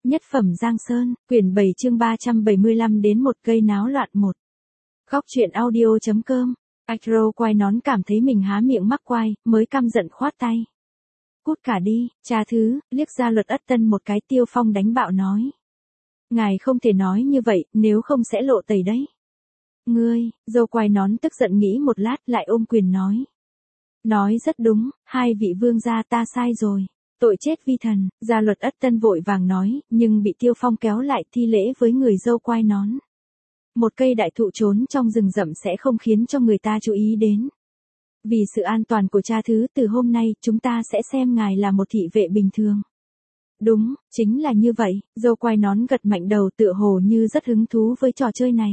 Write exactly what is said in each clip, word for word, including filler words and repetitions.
Nhất phẩm Giang Sơn, quyển bảy chương ba trăm bảy mươi lăm đến một cây náo loạn một. Góc truyện audio.com. Acro quay nón cảm thấy mình há miệng mắc quai, mới căm giận khoát tay. Cút cả đi, cha thứ, liếc ra Luật Ất Tân một cái. Tiêu Phong đánh bạo nói. Ngài không thể nói như vậy, nếu không sẽ lộ tẩy đấy. Ngươi, dâu quai nón tức giận nghĩ một lát lại ôm quyền nói. Nói rất đúng, hai vị vương gia ta sai rồi. Tội chết vi thần, gia Luật Ất Tân vội vàng nói, nhưng bị Tiêu Phong kéo lại thi lễ với người dâu quai nón. Một cây đại thụ trốn trong rừng rậm sẽ không khiến cho người ta chú ý đến. Vì sự an toàn của cha thứ, từ hôm nay chúng ta sẽ xem ngài là một thị vệ bình thường. Đúng, chính là như vậy, dâu quai nón gật mạnh đầu tựa hồ như rất hứng thú với trò chơi này.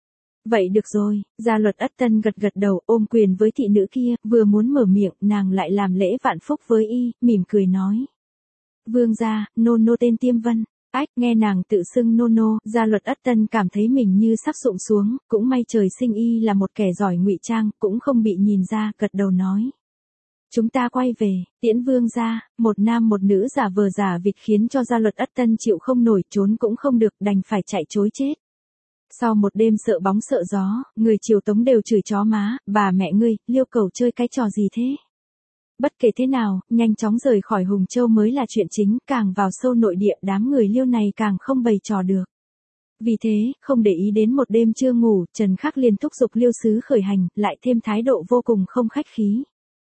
Vậy được rồi, gia Luật Ất Tân gật gật đầu ôm quyền với thị nữ kia, vừa muốn mở miệng, nàng lại làm lễ vạn phúc với y, mỉm cười nói. Vương gia, nô nô tên Tiêm Vân. Ách, nghe nàng tự xưng nô nô, gia Luật Ất Tân cảm thấy mình như sắp sụp xuống, cũng may trời sinh y là một kẻ giỏi ngụy trang, cũng không bị nhìn ra, gật đầu nói. Chúng ta quay về, tiễn vương gia, một nam một nữ giả vờ giả vịt khiến cho gia Luật Ất Tân chịu không nổi, trốn cũng không được, đành phải chạy trối chết. Sau một đêm sợ bóng sợ gió, người Triều Tống đều chửi chó má, bà mẹ ngươi, Liêu Cầu chơi cái trò gì thế? Bất kể thế nào, nhanh chóng rời khỏi Hùng Châu mới là chuyện chính, càng vào sâu nội địa đám người Liêu này càng không bày trò được. Vì thế, không để ý đến một đêm chưa ngủ, Trần Khắc liền thúc giục Liêu sứ khởi hành, lại thêm thái độ vô cùng không khách khí.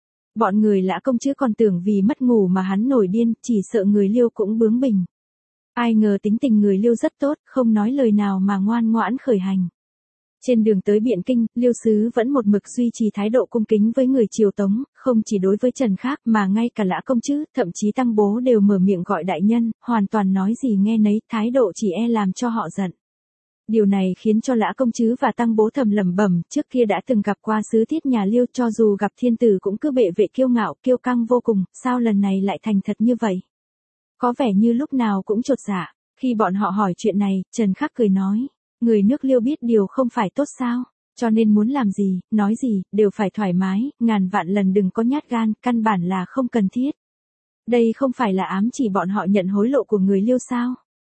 Bọn người Lã Công chứ còn tưởng vì mất ngủ mà hắn nổi điên, chỉ sợ người Liêu cũng bướng bỉnh. Ai ngờ tính tình người Liêu rất tốt, không nói lời nào mà ngoan ngoãn khởi hành. Trên đường tới Biện Kinh, Liêu sứ vẫn một mực duy trì thái độ cung kính với người Triều Tống, không chỉ đối với Trần Khắc mà ngay cả Lã Công chứ, thậm chí Tăng Bố đều mở miệng gọi đại nhân, hoàn toàn nói gì nghe nấy, thái độ chỉ e làm cho họ giận. Điều này khiến cho Lã Công chứ và Tăng Bố thầm lẩm bẩm, trước kia đã từng gặp qua sứ thiết nhà Liêu, cho dù gặp thiên tử cũng cứ bệ vệ kiêu ngạo, kiêu căng vô cùng, sao lần này lại thành thật như vậy? Có vẻ như lúc nào cũng chột dạ. Khi bọn họ hỏi chuyện này, Trần Khắc cười nói, người nước Liêu biết điều không phải tốt sao, cho nên muốn làm gì, nói gì, đều phải thoải mái, ngàn vạn lần đừng có nhát gan, căn bản là không cần thiết. Đây không phải là ám chỉ bọn họ nhận hối lộ của người Liêu sao?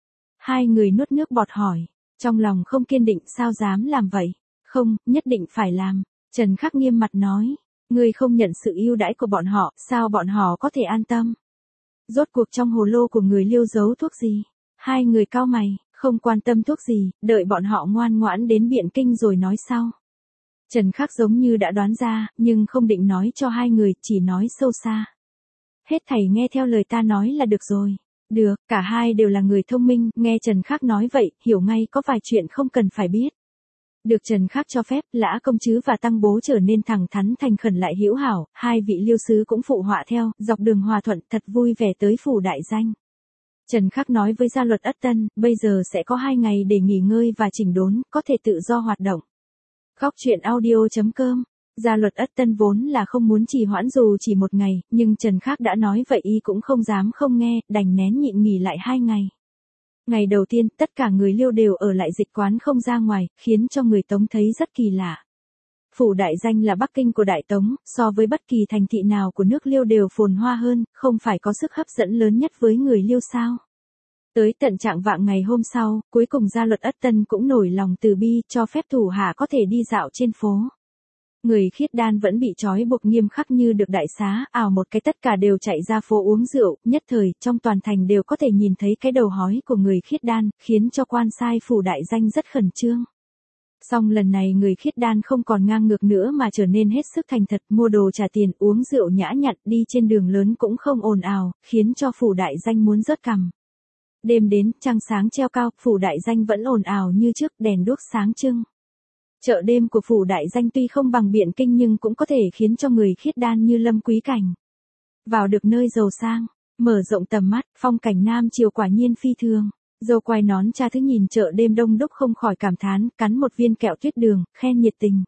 Hai người nuốt nước bọt hỏi, trong lòng không kiên định sao dám làm vậy, không, nhất định phải làm. Trần Khắc nghiêm mặt nói, người không nhận sự ưu đãi của bọn họ, sao bọn họ có thể an tâm? Rốt cuộc trong hồ lô của người Liêu giấu thuốc gì? Hai người cau mày, không quan tâm thuốc gì, đợi bọn họ ngoan ngoãn đến Biện Kinh rồi nói sau. Trần Khắc giống như đã đoán ra, nhưng không định nói cho hai người, chỉ nói sâu xa. Hết thảy nghe theo lời ta nói là được rồi. Được, cả hai đều là người thông minh, nghe Trần Khắc nói vậy, hiểu ngay có vài chuyện không cần phải biết. Được Trần Khắc cho phép, Lã Công chứ và Tăng Bố trở nên thẳng thắn thành khẩn lại hữu hảo, hai vị Liêu sứ cũng phụ họa theo, dọc đường hòa thuận, thật vui vẻ tới phủ đại danh. Trần Khắc nói với gia Luật Ất Tân, bây giờ sẽ có hai ngày để nghỉ ngơi và chỉnh đốn, có thể tự do hoạt động. Góc truyện audio.com. Gia Luật Ất Tân vốn là không muốn trì hoãn dù chỉ một ngày, nhưng Trần Khắc đã nói vậy y cũng không dám không nghe, đành nén nhịn nghỉ lại hai ngày. Ngày đầu tiên, tất cả người Liêu đều ở lại dịch quán không ra ngoài, khiến cho người Tống thấy rất kỳ lạ. Phủ đại danh là Bắc Kinh của Đại Tống, so với bất kỳ thành thị nào của nước Liêu đều phồn hoa hơn, không phải có sức hấp dẫn lớn nhất với người Liêu sao? Tới tận trạng vạng ngày hôm sau, cuối cùng gia Luật Ất Tân cũng nổi lòng từ bi, cho phép thủ hạ có thể đi dạo trên phố. Người Khiết Đan vẫn bị trói buộc nghiêm khắc như được đại xá, ảo một cái tất cả đều chạy ra phố uống rượu, nhất thời, trong toàn thành đều có thể nhìn thấy cái đầu hói của người Khiết Đan, khiến cho quan sai phủ đại danh rất khẩn trương. Song lần này người Khiết Đan không còn ngang ngược nữa mà trở nên hết sức thành thật, mua đồ trả tiền, uống rượu nhã nhặn, đi trên đường lớn cũng không ồn ào, khiến cho phủ đại danh muốn rớt cằm. Đêm đến, trăng sáng treo cao, phủ đại danh vẫn ồn ào như trước, đèn đuốc sáng trưng. Chợ đêm của phủ đại danh tuy không bằng Biện Kinh nhưng cũng có thể khiến cho người Khiết Đan như lâm quý cảnh. Vào được nơi giàu sang, mở rộng tầm mắt, phong cảnh Nam Triều quả nhiên phi thường. Dâu quai nón cha thứ nhìn chợ đêm đông đúc không khỏi cảm thán, cắn một viên kẹo tuyết đường, khen nhiệt tình.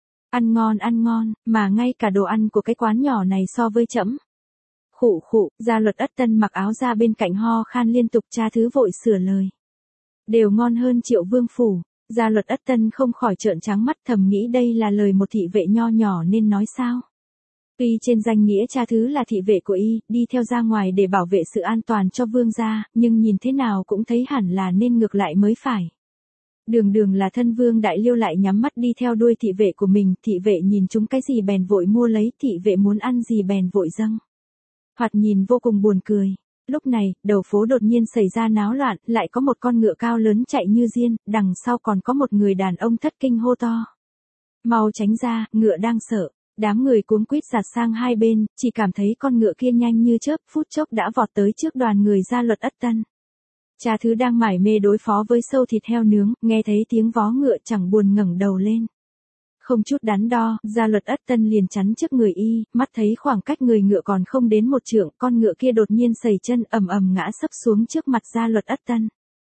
Ăn ngon ăn ngon, mà ngay cả đồ ăn của cái quán nhỏ này so với trẫm. Khụ khụ, gia Luật Ất Tân mặc áo ra bên cạnh ho khan liên tục, cha thứ vội sửa lời. Đều ngon hơn Triệu Vương phủ. Gia Luật Ất Tân không khỏi trợn trắng mắt, thầm nghĩ đây là lời một thị vệ nho nhỏ nên nói sao. Tuy trên danh nghĩa cha thứ là thị vệ của y, đi theo ra ngoài để bảo vệ sự an toàn cho vương gia, nhưng nhìn thế nào cũng thấy hẳn là nên ngược lại mới phải. Đường đường là thân vương đại liêu lại nhắm mắt đi theo đuôi thị vệ của mình, thị vệ nhìn chúng cái gì bèn vội mua lấy, thị vệ muốn ăn gì bèn vội dâng. Thoạt nhìn vô cùng buồn cười. Lúc này, đầu phố đột nhiên xảy ra náo loạn, lại có một con ngựa cao lớn chạy như diên, đằng sau còn có một người đàn ông thất kinh hô to. Mau tránh ra, ngựa đang sợ. Đám người cuống quýt giạt sang hai bên, chỉ cảm thấy con ngựa kia nhanh như chớp, phút chốc đã vọt tới trước đoàn người Gia Luật Ất Tân. Cha thứ đang mải mê đối phó với sâu thịt heo nướng, nghe thấy tiếng vó ngựa chẳng buồn ngẩng đầu lên. Không chút đắn đo, Gia Luật Ất Tân liền chắn trước người y, mắt thấy khoảng cách người ngựa còn không đến một trượng, con ngựa kia đột nhiên sẩy chân ầm ầm ngã sấp xuống trước mặt Gia Luật Ất Tân.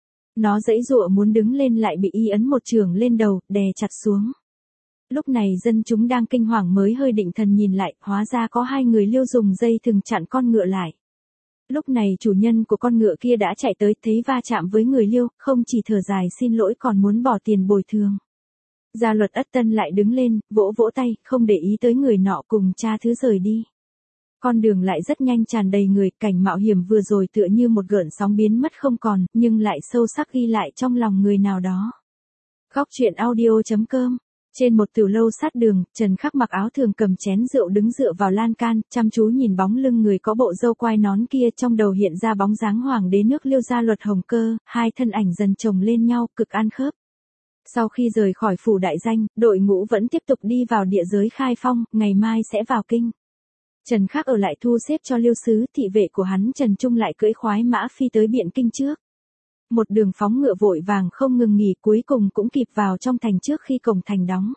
Nó giãy giụa muốn đứng lên lại bị y ấn một chưởng lên đầu, đè chặt xuống. Lúc này dân chúng đang kinh hoàng mới hơi định thần nhìn lại, hóa ra có hai người Liêu dùng dây thừng chặn con ngựa lại. Lúc này chủ nhân của con ngựa kia đã chạy tới, thấy va chạm với người Liêu, không chỉ thở dài xin lỗi còn muốn bỏ tiền bồi thường. Gia Luật Ất Tân lại đứng lên, vỗ vỗ tay, không để ý tới người nọ, cùng cha thứ rời đi. Con đường lại rất nhanh tràn đầy người, cảnh mạo hiểm vừa rồi tựa như một gợn sóng biến mất không còn, nhưng lại sâu sắc ghi lại trong lòng người nào đó. Góc truyện audio chấm com. Trên một tiểu lâu sát đường, Trần Khắc mặc áo thường cầm chén rượu đứng dựa vào lan can, chăm chú nhìn bóng lưng người có bộ râu quai nón kia, trong đầu hiện ra bóng dáng hoàng đế nước Liêu Gia Luật Hồng Cơ, hai thân ảnh dần chồng lên nhau, cực ăn khớp. Sau khi rời khỏi phủ đại danh, đội ngũ vẫn tiếp tục đi vào địa giới khai phong, ngày mai sẽ vào kinh. Trần Khắc ở lại thu xếp cho Liêu sứ, thị vệ của hắn Trần Trung lại cưỡi khoái mã phi tới Biện Kinh trước. Một đường phóng ngựa vội vàng không ngừng nghỉ, cuối cùng cũng kịp vào trong thành trước khi cổng thành đóng.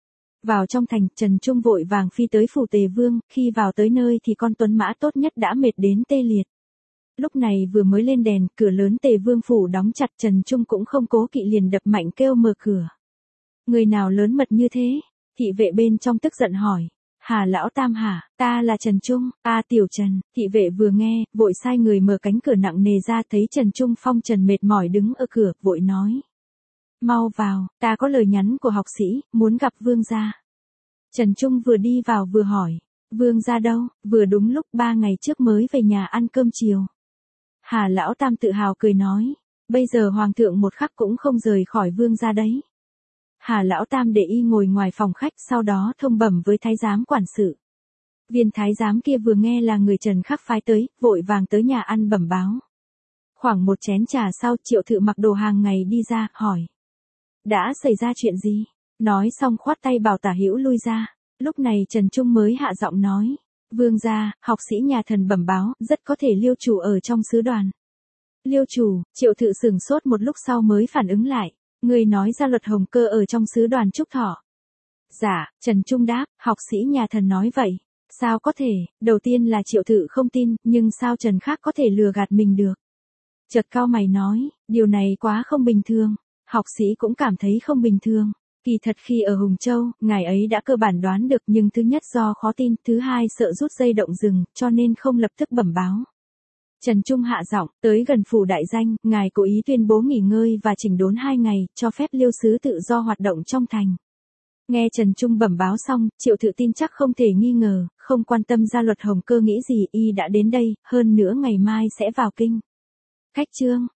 Vào trong thành, Trần Trung vội vàng phi tới phủ Tề Vương, khi vào tới nơi thì con tuấn mã tốt nhất đã mệt đến tê liệt. Lúc này vừa mới lên đèn, cửa lớn Tề Vương phủ đóng chặt, Trần Trung cũng không cố kỵ liền đập mạnh kêu mở cửa. Người nào lớn mật như thế? Thị vệ bên trong tức giận hỏi. Hà lão tam hả, ta là Trần Trung, a tiểu Trần, thị vệ vừa nghe, vội sai người mở cánh cửa nặng nề ra, thấy Trần Trung phong trần mệt mỏi đứng ở cửa, vội nói. Mau vào, ta có lời nhắn của học sĩ, muốn gặp vương gia. Trần Trung vừa đi vào vừa hỏi, vương gia đâu, vừa đúng lúc ba ngày trước mới về nhà ăn cơm chiều. Hà lão tam tự hào cười nói, bây giờ hoàng thượng một khắc cũng không rời khỏi vương gia đấy. Hà lão tam để y ngồi ngoài phòng khách, sau đó thông bẩm với thái giám quản sự. Viên thái giám kia vừa nghe là người Trần Khắc phái tới, vội vàng tới nhà ăn bẩm báo. Khoảng một chén trà sau, Triệu Thự mặc đồ hàng ngày đi ra, hỏi. Đã xảy ra chuyện gì? Nói xong khoát tay bảo Tả Hữu lui ra. Lúc này Trần Trung mới hạ giọng nói. Vương gia, học sĩ nhà thần bẩm báo, rất có thể Liêu chủ ở trong sứ đoàn. Liêu chủ, Triệu Thự sửng sốt một lúc sau mới phản ứng lại. Người nói Gia Luật Hồng Cơ ở trong sứ đoàn Trúc Thọ. Dạ, Trần Trung đáp, học sĩ nhà thần nói vậy. Sao có thể, đầu tiên là Triệu Thự không tin, nhưng sao Trần Khắc có thể lừa gạt mình được. Chợt cau mày nói, điều này quá không bình thường. Học sĩ cũng cảm thấy không bình thường. Kỳ thật khi ở Hùng Châu, ngài ấy đã cơ bản đoán được, nhưng thứ nhất do khó tin, thứ hai sợ rút dây động rừng, cho nên không lập tức bẩm báo. Trần Trung hạ giọng, tới gần phủ đại danh, ngài cố ý tuyên bố nghỉ ngơi và chỉnh đốn hai ngày, cho phép Liêu sứ tự do hoạt động trong thành. Nghe Trần Trung bẩm báo xong, Triệu Thự tin chắc không thể nghi ngờ, không quan tâm Gia Luật Hồng Cơ nghĩ gì, y đã đến đây, hơn nữa ngày mai sẽ vào kinh. Khách trương,